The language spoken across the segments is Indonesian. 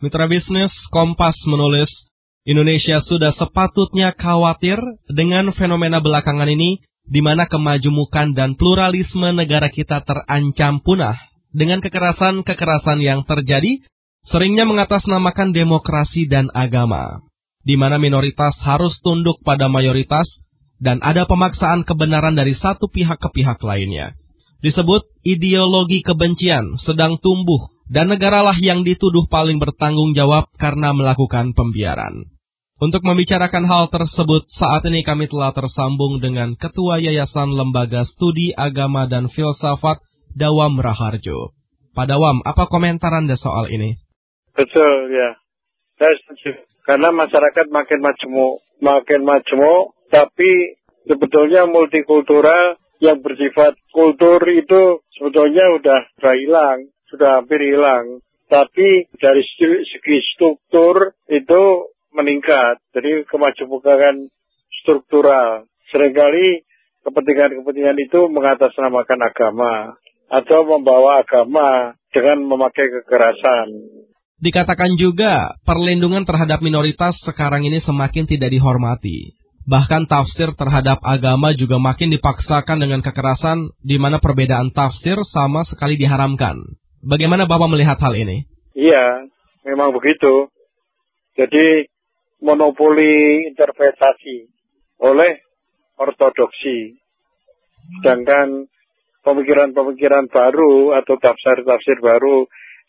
Mitra bisnis Kompas menulis, Indonesia sudah sepatutnya khawatir dengan fenomena belakangan ini, di mana kemajemukan dan pluralisme negara kita terancam punah. Dengan kekerasan-kekerasan yang terjadi, seringnya mengatasnamakan demokrasi dan agama, di mana minoritas harus tunduk pada mayoritas, dan ada pemaksaan kebenaran dari satu pihak ke pihak lainnya. Disebut ideologi kebencian sedang tumbuh, dan negaralah yang dituduh paling bertanggung jawab karena melakukan pembiaran. Untuk membicarakan hal tersebut, saat ini kami telah tersambung dengan Ketua Yayasan Lembaga Studi Agama dan Filsafat Dawam Raharjo. Pak Dawam, apa komentar Anda soal ini? Betul, ya. Saya setuju. Karena masyarakat makin majemuk, tapi sebetulnya multikultural yang bersifat kultur itu sebetulnya sudah hilang, sudah hampir hilang. Tapi dari segi struktur itu meningkat. Jadi kemajemukan struktural. Seringkali kepentingan-kepentingan itu mengatasnamakan agama atau membawa agama dengan memakai kekerasan. Dikatakan juga, perlindungan terhadap minoritas sekarang ini semakin tidak dihormati. Bahkan tafsir terhadap agama juga makin dipaksakan dengan kekerasan, di mana perbedaan tafsir sama sekali diharamkan. Bagaimana Bapak melihat hal ini? Iya, memang begitu. Jadi, monopoli interpretasi oleh ortodoksi. Sedangkan pemikiran-pemikiran baru atau tafsir-tafsir baru,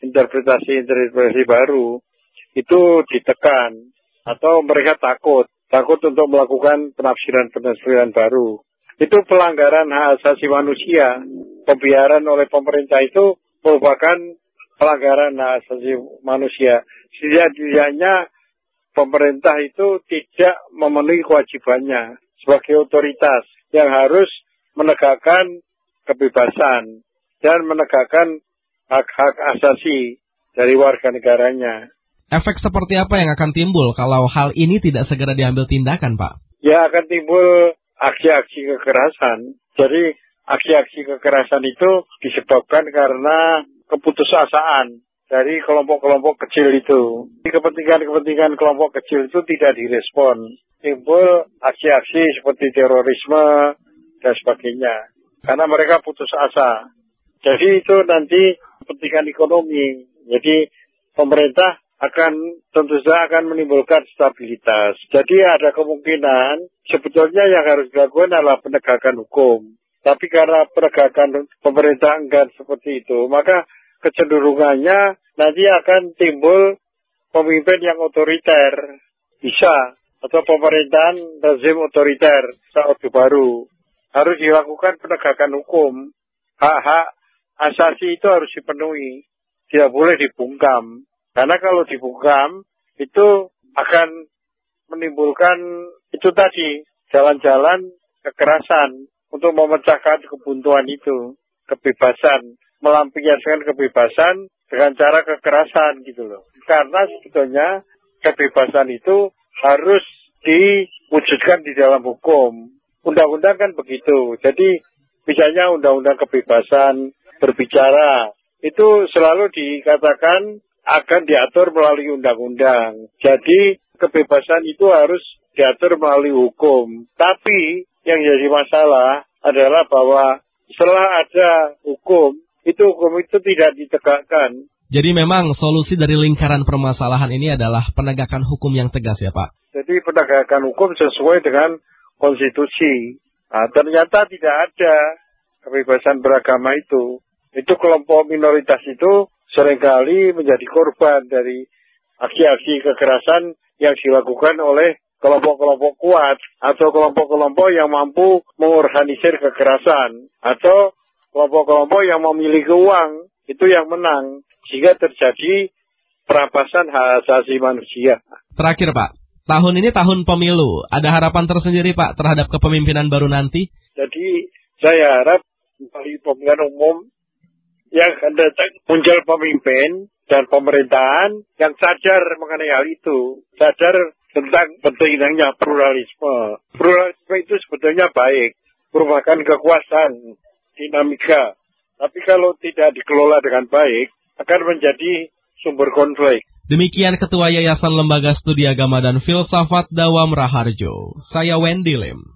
interpretasi baru, itu ditekan. Atau mereka takut untuk melakukan penafsiran baru. Itu pelanggaran hak asasi manusia. Pembiaran oleh pemerintah itu merupakan pelanggaran hak asasi manusia. Setidaknya pemerintah itu tidak memenuhi kewajibannya sebagai otoritas yang harus menegakkan kebebasan dan menegakkan hak-hak asasi dari warga negaranya. Efek seperti apa yang akan timbul kalau hal ini tidak segera diambil tindakan, Pak? Ya, akan timbul aksi-aksi kekerasan. Jadi, aksi-aksi kekerasan itu disebabkan karena keputusasaan dari kelompok-kelompok kecil itu. Kepentingan-kepentingan kelompok kecil itu tidak direspon. Timbul aksi-aksi seperti terorisme dan sebagainya. Karena mereka putus asa. Jadi itu nanti kepentingan ekonomi. Jadi, pemerintah tentu saja akan menimbulkan stabilitas. Jadi ada kemungkinan sebetulnya yang harus dilakukan adalah penegakan hukum. Tapi karena penegakan pemerintah enggan seperti itu, maka kecenderungannya nanti akan timbul pemimpin yang otoriter. Bisa. Atau pemerintahan rezim otoriter saat Orde Baru. Harus dilakukan penegakan hukum. Hak-hak asasi itu harus dipenuhi. Tidak boleh dibungkam. Karena kalau dibungkam, itu akan menimbulkan itu tadi, jalan-jalan kekerasan untuk memecahkan kebuntuan itu, kebebasan, melampiaskan kebebasan dengan cara kekerasan gitu loh. Karena sebetulnya kebebasan itu harus diwujudkan di dalam hukum. Undang-undang kan begitu. Jadi misalnya undang-undang kebebasan berbicara, itu selalu dikatakan akan diatur melalui undang-undang. Jadi kebebasan itu harus diatur melalui hukum. Tapi yang jadi masalah adalah bahwa setelah ada hukum itu tidak ditegakkan. Jadi memang solusi dari lingkaran permasalahan ini adalah penegakan hukum yang tegas ya Pak? Jadi penegakan hukum sesuai dengan konstitusi. Nah, ternyata tidak ada kebebasan beragama itu. Itu kelompok minoritas itu seringkali menjadi korban dari aksi-aksi kekerasan yang dilakukan oleh kelompok-kelompok kuat atau kelompok-kelompok yang mampu mengorganisir kekerasan atau kelompok-kelompok yang memiliki uang itu yang menang sehingga terjadi perampasan hak asasi manusia. Terakhir Pak, tahun ini tahun pemilu, ada harapan tersendiri Pak terhadap kepemimpinan baru nanti? Jadi saya harap melalui pemilihan umum yang akan datang muncul pemimpin dan pemerintahan yang sadar mengenai hal itu, sadar tentang pentingnya pluralisme. Pluralisme itu sebetulnya baik, merupakan kekuasaan, dinamika. Tapi kalau tidak dikelola dengan baik, akan menjadi sumber konflik. Demikian Ketua Yayasan Lembaga Studi Agama dan Filsafat Dawam Raharjo. Saya Wendy Lim.